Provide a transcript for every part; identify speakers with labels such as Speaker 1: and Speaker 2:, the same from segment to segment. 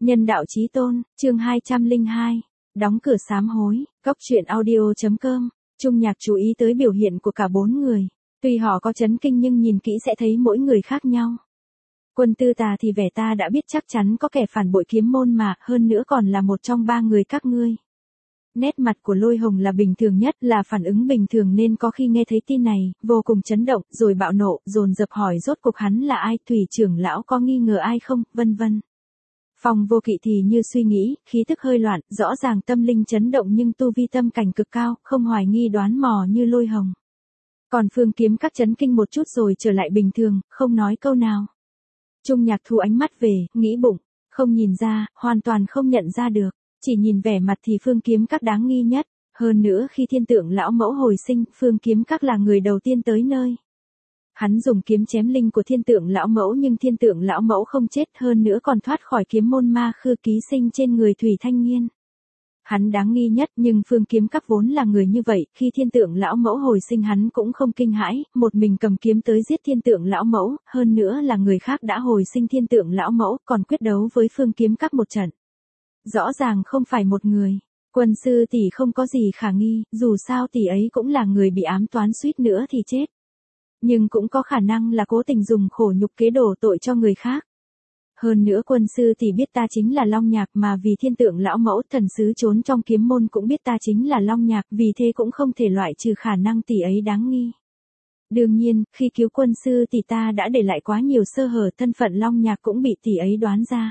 Speaker 1: Nhân đạo chí tôn, chương 202. Đóng cửa sám hối, Cốc truyện audio.com. Trung Nhạc chú ý tới biểu hiện của cả bốn người. Tuy họ có chấn kinh nhưng nhìn kỹ sẽ thấy mỗi người khác nhau. Quân Tư Tà thì vẻ ta đã biết chắc chắn có kẻ phản bội kiếm môn mà, hơn nữa còn là một trong ba người các ngươi. Nét mặt của Lôi Hồng là bình thường nhất, là phản ứng bình thường nên có khi nghe thấy tin này, vô cùng chấn động, rồi bạo nộ, dồn dập hỏi rốt cuộc hắn là ai, Thủy trưởng lão có nghi ngờ ai không, vân vân. Phong Vô Kỵ thì như suy nghĩ, khí tức hơi loạn, rõ ràng tâm linh chấn động nhưng tu vi tâm cảnh cực cao, không hoài nghi đoán mò như Lôi Hồng. Còn Phương Kiếm Các chấn kinh một chút rồi trở lại bình thường, không nói câu nào. Trung Nhạc thu ánh mắt về, nghĩ bụng, không nhìn ra, hoàn toàn không nhận ra được, chỉ nhìn vẻ mặt thì Phương Kiếm Các đáng nghi nhất, hơn nữa khi Thiên Tượng lão mẫu hồi sinh, Phương Kiếm Các là người đầu tiên tới nơi. Hắn dùng kiếm chém linh của Thiên Tượng lão mẫu nhưng Thiên Tượng lão mẫu không chết, hơn nữa còn thoát khỏi kiếm môn ma khư ký sinh trên người Thủy Thanh Nghiên. Hắn đáng nghi nhất, nhưng Phương Kiếm Các vốn là người như vậy, khi Thiên Tượng lão mẫu hồi sinh hắn cũng không kinh hãi, một mình cầm kiếm tới giết Thiên Tượng lão mẫu, hơn nữa là người khác đã hồi sinh Thiên Tượng lão mẫu, còn quyết đấu với Phương Kiếm Các một trận. Rõ ràng không phải một người. Quân sư tỷ không có gì khả nghi, dù sao tỷ ấy cũng là người bị ám toán suýt nữa thì chết. Nhưng cũng có khả năng là cố tình dùng khổ nhục kế đổ tội cho người khác. Hơn nữa quân sư tỷ biết ta chính là Long Nhạc, mà vì Thiên Tượng lão mẫu thần sứ trốn trong kiếm môn cũng biết ta chính là Long Nhạc, vì thế cũng không thể loại trừ khả năng tỷ ấy đáng nghi. Đương nhiên, khi cứu quân sư tỷ ta đã để lại quá nhiều sơ hở, thân phận Long Nhạc cũng bị tỷ ấy đoán ra.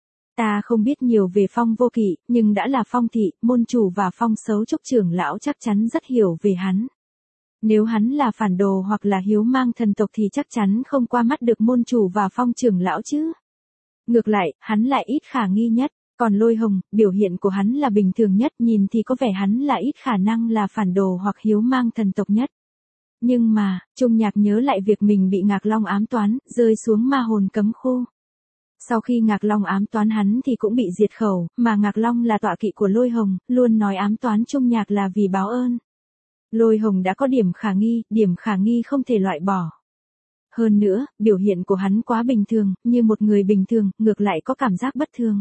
Speaker 1: Ta không biết nhiều về Phong Vô Kỵ, nhưng đã là Phong thị, môn chủ và Phong Sấu Trúc trưởng lão chắc chắn rất hiểu về hắn. Nếu hắn là phản đồ hoặc là hiếu mang thần tộc thì chắc chắn không qua mắt được môn chủ và Phong trưởng lão chứ. Ngược lại, hắn lại ít khả nghi nhất, còn Lôi Hồng, biểu hiện của hắn là bình thường nhất, nhìn thì có vẻ hắn là ít khả năng là phản đồ hoặc hiếu mang thần tộc nhất. Nhưng mà, Trung Nhạc nhớ lại việc mình bị Ngạc Long ám toán, rơi xuống ma hồn cấm khu. Sau khi Ngạc Long ám toán hắn thì cũng bị diệt khẩu, mà Ngạc Long là tọa kỵ của Lôi Hồng, luôn nói ám toán Trung Nhạc là vì báo ơn. Lôi Hồng đã có điểm khả nghi không thể loại bỏ. Hơn nữa, biểu hiện của hắn quá bình thường, như một người bình thường, ngược lại có cảm giác bất thường.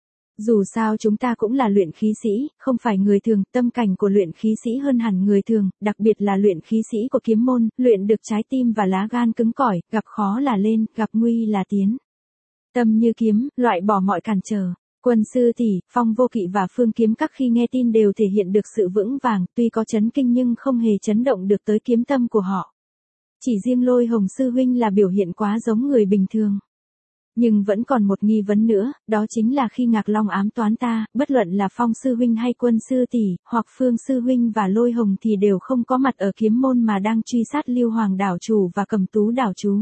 Speaker 1: Dù sao chúng ta cũng là luyện khí sĩ, không phải người thường, tâm cảnh của luyện khí sĩ hơn hẳn người thường, đặc biệt là luyện khí sĩ của kiếm môn, luyện được trái tim và lá gan cứng cỏi, gặp khó là lên, gặp nguy là tiến. Tâm như kiếm, loại bỏ mọi cản trở. Quân sư tỷ, Phong Vô Kỵ và Phương Kiếm Các khi nghe tin đều thể hiện được sự vững vàng, tuy có chấn kinh nhưng không hề chấn động được tới kiếm tâm của họ. Chỉ riêng Lôi Hồng sư huynh là biểu hiện quá giống người bình thường. Nhưng vẫn còn một nghi vấn nữa, đó chính là khi Ngạc Long ám toán ta, bất luận là Phong sư huynh hay Quân sư tỷ, hoặc Phương sư huynh và Lôi Hồng thì đều không có mặt ở kiếm môn mà đang truy sát Lưu Hoàng đảo chủ và Cầm Tú đảo chủ.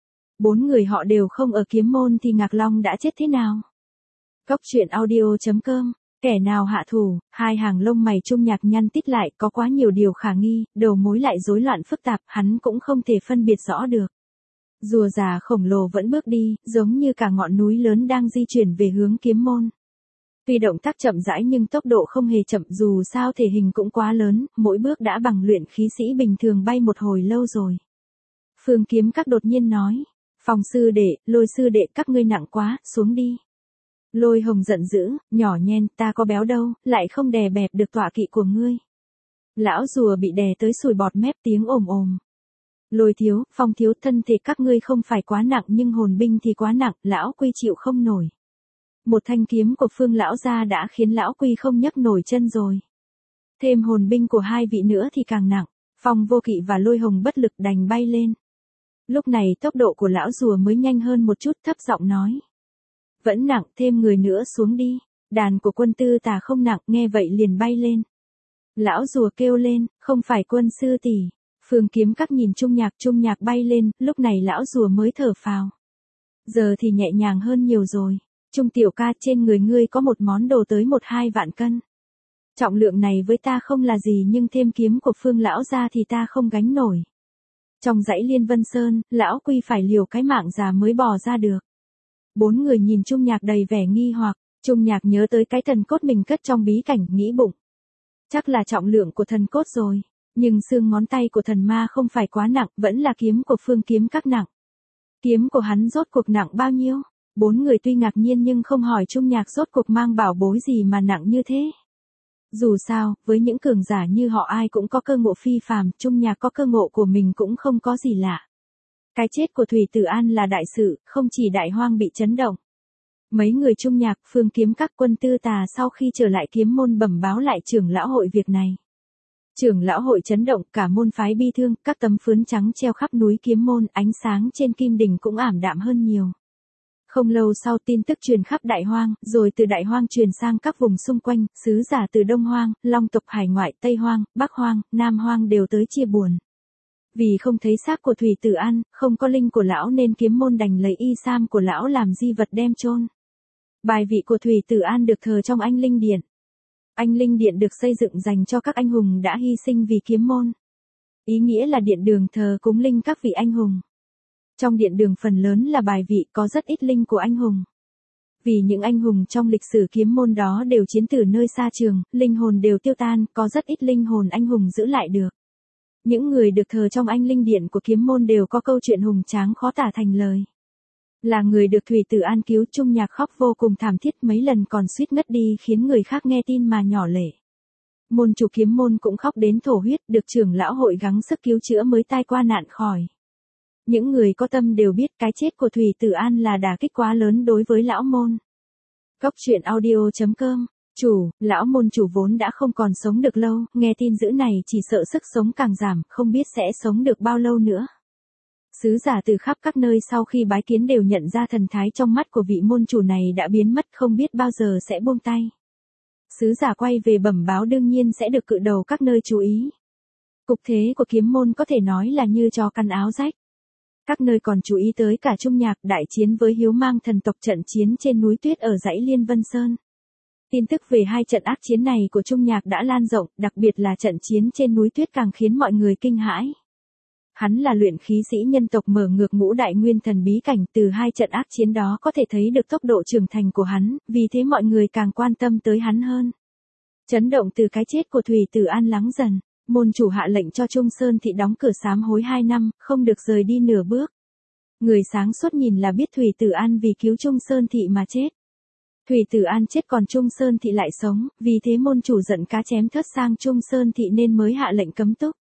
Speaker 1: Bốn người họ đều không ở kiếm môn thì Ngạc Long đã chết thế nào? Cốc truyện audio.com. Kẻ nào hạ thủ? Hai hàng lông mày Trung Nhạc nhăn tít lại, có quá nhiều điều khả nghi, đầu mối lại rối loạn phức tạp, hắn cũng không thể phân biệt rõ được. Rùa già khổng lồ vẫn bước đi, giống như cả ngọn núi lớn đang di chuyển về hướng kiếm môn. Tuy động tác chậm rãi nhưng tốc độ không hề chậm, dù sao thể hình cũng quá lớn, mỗi bước đã bằng luyện khí sĩ bình thường bay một hồi lâu rồi. Phương Kiếm Các đột nhiên nói, Phong sư đệ, Lôi sư đệ, các ngươi nặng quá, xuống đi. Lôi Hồng giận dữ, nhỏ nhen, ta có béo đâu, lại không đè bẹp được tọa kỵ của ngươi. Lão rùa bị đè tới sùi bọt mép, tiếng ồm ồm. Lôi thiếu, Phong thiếu, thân thể các ngươi không phải quá nặng nhưng hồn binh thì quá nặng, lão quy chịu không nổi. Một thanh kiếm của Phương lão gia đã khiến lão quy không nhấc nổi chân rồi. Thêm hồn binh của hai vị nữa thì càng nặng. Phong Vô Kỵ và Lôi Hồng bất lực đành bay lên. Lúc này tốc độ của lão rùa mới nhanh hơn một chút, thấp giọng nói. Vẫn nặng, thêm người nữa xuống đi. Đàn của Quân Tư Tà không nặng, nghe vậy liền bay lên. Lão rùa kêu lên, không phải Quân sư tỷ. Phương Kiếm Các nhìn Trung Nhạc bay lên, lúc này lão rùa mới thở phào. Giờ thì nhẹ nhàng hơn nhiều rồi. Trung tiểu ca, trên người ngươi có một món đồ tới 1-2 vạn cân. Trọng lượng này với ta không là gì nhưng thêm kiếm của Phương lão ra thì ta không gánh nổi. Trong dãy Liên Vân Sơn, lão quy phải liều cái mạng già mới bò ra được. Bốn người nhìn Trung Nhạc đầy vẻ nghi hoặc, Trung Nhạc nhớ tới cái thần cốt mình cất trong bí cảnh, nghĩ bụng. Chắc là trọng lượng của thần cốt rồi, nhưng xương ngón tay của thần ma không phải quá nặng, vẫn là kiếm của Phương Kiếm Các nặng. Kiếm của hắn rốt cuộc nặng bao nhiêu? Bốn người tuy ngạc nhiên nhưng không hỏi Trung Nhạc rốt cuộc mang bảo bối gì mà nặng như thế. Dù sao, với những cường giả như họ ai cũng có cơ ngộ phi phàm, Trung Nhạc có cơ ngộ của mình cũng không có gì lạ. Cái chết của Thủy Tử An là đại sự, không chỉ Đại Hoang bị chấn động. Mấy người Trung Nhạc, Phương Kiếm các quân tư tà sau khi trở lại kiếm môn bẩm báo lại trưởng lão hội việc này. Trưởng lão hội chấn động, cả môn phái bi thương, các tấm phướn trắng treo khắp núi kiếm môn, ánh sáng trên kim đỉnh cũng ảm đạm hơn nhiều. Không lâu sau tin tức truyền khắp Đại Hoang, rồi từ Đại Hoang truyền sang các vùng xung quanh, sứ giả từ Đông Hoang, Long tộc hải ngoại, Tây Hoang, Bắc Hoang, Nam Hoang đều tới chia buồn. Vì không thấy xác của Thủy Tử An, không có linh của lão nên kiếm môn đành lấy y sam của lão làm di vật đem chôn. Bài vị của Thủy Tử An được thờ trong Anh Linh Điện. Anh Linh Điện được xây dựng dành cho các anh hùng đã hy sinh vì kiếm môn. Ý nghĩa là điện đường thờ cúng linh các vị anh hùng. Trong điện đường phần lớn là bài vị có rất ít linh của anh hùng. Vì những anh hùng trong lịch sử kiếm môn đó đều chiến từ nơi xa trường, linh hồn đều tiêu tan, có rất ít linh hồn anh hùng giữ lại được. Những người được thờ trong Anh Linh Điện của kiếm môn đều có câu chuyện hùng tráng khó tả thành lời. Là người được Thủy Tử An cứu, Trung Nhạc khóc vô cùng thảm thiết, mấy lần còn suýt ngất đi khiến người khác nghe tin mà nhỏ lệ. Môn chủ kiếm môn cũng khóc đến thổ huyết, được trưởng lão hội gắng sức cứu chữa mới tai qua nạn khỏi. Những người có tâm đều biết cái chết của Thủy Tử An là đả kích quá lớn đối với lão môn. Góc truyện audio.com. Lão môn chủ vốn đã không còn sống được lâu, nghe tin dữ này chỉ sợ sức sống càng giảm, không biết sẽ sống được bao lâu nữa. Sứ giả từ khắp các nơi sau khi bái kiến đều nhận ra thần thái trong mắt của vị môn chủ này đã biến mất, không biết bao giờ sẽ buông tay. Sứ giả quay về bẩm báo đương nhiên sẽ được cự đầu các nơi chú ý. Cục thế của kiếm môn có thể nói là như chó căn áo rách. Các nơi còn chú ý tới cả Trung Nhạc đại chiến với Hiếu Mang thần tộc, trận chiến trên núi tuyết ở dãy Liên Vân Sơn. Tin tức về hai trận ác chiến này của Trung Nhạc đã lan rộng, đặc biệt là trận chiến trên núi tuyết càng khiến mọi người kinh hãi. Hắn là luyện khí sĩ nhân tộc mở ngược ngũ đại nguyên thần bí cảnh, từ hai trận ác chiến đó có thể thấy được tốc độ trưởng thành của hắn, vì thế mọi người càng quan tâm tới hắn hơn. Chấn động từ cái chết của Thủy Tử An lắng dần, môn chủ hạ lệnh cho Trung Sơn thị đóng cửa sám hối 2 năm, không được rời đi nửa bước. Người sáng suốt nhìn là biết Thủy Tử An vì cứu Trung Sơn thị mà chết. Thủy Tử An chết còn Trung Sơn thị lại sống, vì thế môn chủ giận cá chém thớt sang Trung Sơn thị nên mới hạ lệnh cấm túc.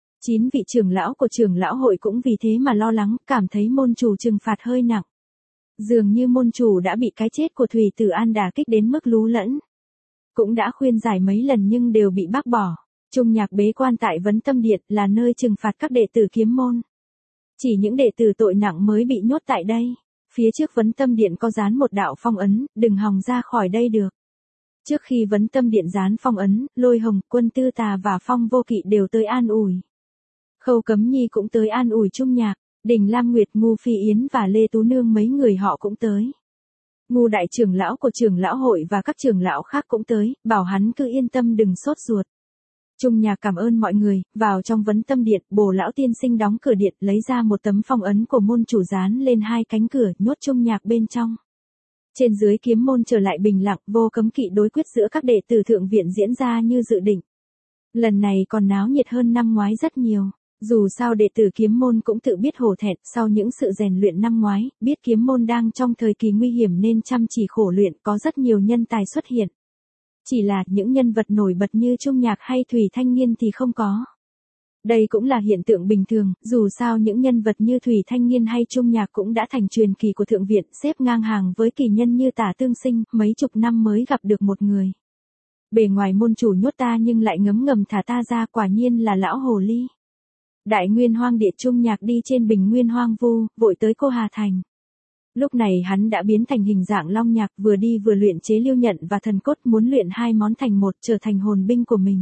Speaker 1: 9 vị trưởng lão của trưởng lão hội cũng vì thế mà lo lắng, cảm thấy môn chủ trừng phạt hơi nặng. Dường như môn chủ đã bị cái chết của Thủy Tử An đả kích đến mức lú lẫn. Cũng đã khuyên giải mấy lần nhưng đều bị bác bỏ. Trung Nhạc bế quan tại Vấn Tâm Điện là nơi trừng phạt các đệ tử kiếm môn. Chỉ những đệ tử tội nặng mới bị nhốt tại đây. Phía trước Vấn Tâm Điện có dán một đạo phong ấn, đừng hòng ra khỏi đây được. Trước khi Vấn Tâm Điện dán phong ấn, Lôi Hồng, Quân Tư Tà và Phong Vô Kỵ đều tới an ủi. Khâu Cấm Nhi cũng tới an ủi Trung Nhạc, Đình Lam Nguyệt, Ngu Phi Yến và Lê Tú Nương mấy người họ cũng tới. Ngu đại trưởng lão của trưởng lão hội và các trưởng lão khác cũng tới, bảo hắn cứ yên tâm đừng sốt ruột. Trung Nhạc cảm ơn mọi người, vào trong Vấn Tâm Điện, Bồ lão tiên sinh đóng cửa điện, lấy ra một tấm phong ấn của môn chủ dán lên hai cánh cửa, nhốt Trung Nhạc bên trong. Trên dưới kiếm môn trở lại bình lặng, Vô Cấm Kỵ đối quyết giữa các đệ tử thượng viện diễn ra như dự định. Lần này còn náo nhiệt hơn năm ngoái rất nhiều. Dù sao đệ tử kiếm môn cũng tự biết hổ thẹn, sau những sự rèn luyện năm ngoái, biết kiếm môn đang trong thời kỳ nguy hiểm nên chăm chỉ khổ luyện, có rất nhiều nhân tài xuất hiện. Chỉ là những nhân vật nổi bật như Trung Nhạc hay Thủy Thanh Nghiên thì không có. Đây cũng là hiện tượng bình thường, dù sao những nhân vật như Thủy Thanh Nghiên hay Trung Nhạc cũng đã thành truyền kỳ của thượng viện, xếp ngang hàng với kỳ nhân như Tả Tương Sinh, mấy chục năm mới gặp được một người. Bề ngoài môn chủ nhốt ta nhưng lại ngấm ngầm thả ta ra, quả nhiên là lão hồ ly. Đại Nguyên Hoang Địa, Trung Nhạc đi trên bình nguyên hoang vu, vội tới Cô Hà Thành. Lúc này hắn đã biến thành hình dạng long nhạc, vừa đi vừa luyện chế liêu nhận và thần cốt, muốn luyện hai món thành một, trở thành hồn binh của mình.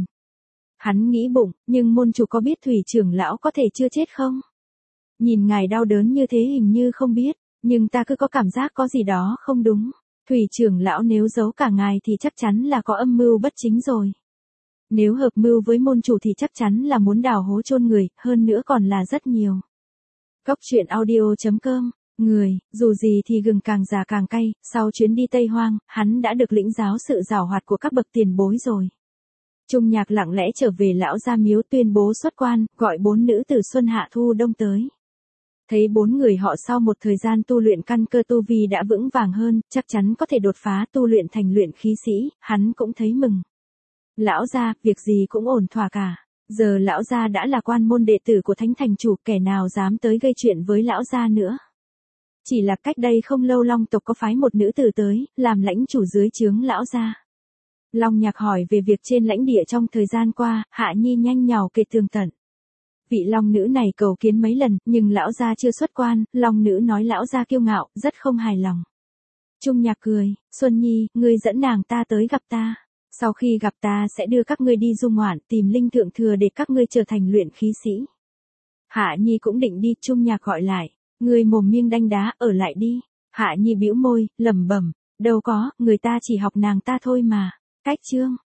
Speaker 1: Hắn nghĩ bụng, nhưng môn chủ có biết Thủy trưởng lão có thể chưa chết không? Nhìn ngài đau đớn như thế hình như không biết, nhưng ta cứ có cảm giác có gì đó không đúng. Thủy trưởng lão nếu giấu cả ngài thì chắc chắn là có âm mưu bất chính rồi. Nếu hợp mưu với môn chủ thì chắc chắn là muốn đào hố chôn người, hơn nữa còn là rất nhiều. Góc truyện audio.com. Dù gì thì gừng càng già càng cay, sau chuyến đi Tây Hoang, hắn đã được lĩnh giáo sự giảo hoạt của các bậc tiền bối rồi. Trung Nhạc lặng lẽ trở về lão gia miếu tuyên bố xuất quan, gọi 4 nữ tử Xuân Hạ Thu Đông tới. Thấy 4 người họ sau một thời gian tu luyện căn cơ tu vi đã vững vàng hơn, chắc chắn có thể đột phá tu luyện thành luyện khí sĩ, hắn cũng thấy mừng. Lão gia, việc gì cũng ổn thỏa cả. Giờ lão gia đã là quan môn đệ tử của Thánh Thành Chủ, kẻ nào dám tới gây chuyện với lão gia nữa. Chỉ là cách đây không lâu Long tộc có phái một nữ tử tới, làm lãnh chủ dưới trướng lão gia. Long Nhạc hỏi về việc trên lãnh địa trong thời gian qua, Hạ Nhi nhanh nhào kể tường tận. Vị Long nữ này cầu kiến mấy lần, nhưng lão gia chưa xuất quan, Long nữ nói lão gia kiêu ngạo, rất không hài lòng. Trung Nhạc cười, Xuân Nhi, ngươi dẫn nàng ta tới gặp ta. Sau khi gặp ta sẽ đưa các ngươi đi du ngoạn, tìm linh thượng thừa để các ngươi trở thành luyện khí sĩ. Hạ Nhi cũng định đi, Trung Nhạc gọi lại, ngươi mồm miêng đanh đá, ở lại đi. Hạ Nhi bĩu môi, lẩm bẩm, đâu có, người ta chỉ học nàng ta thôi mà. Cách chương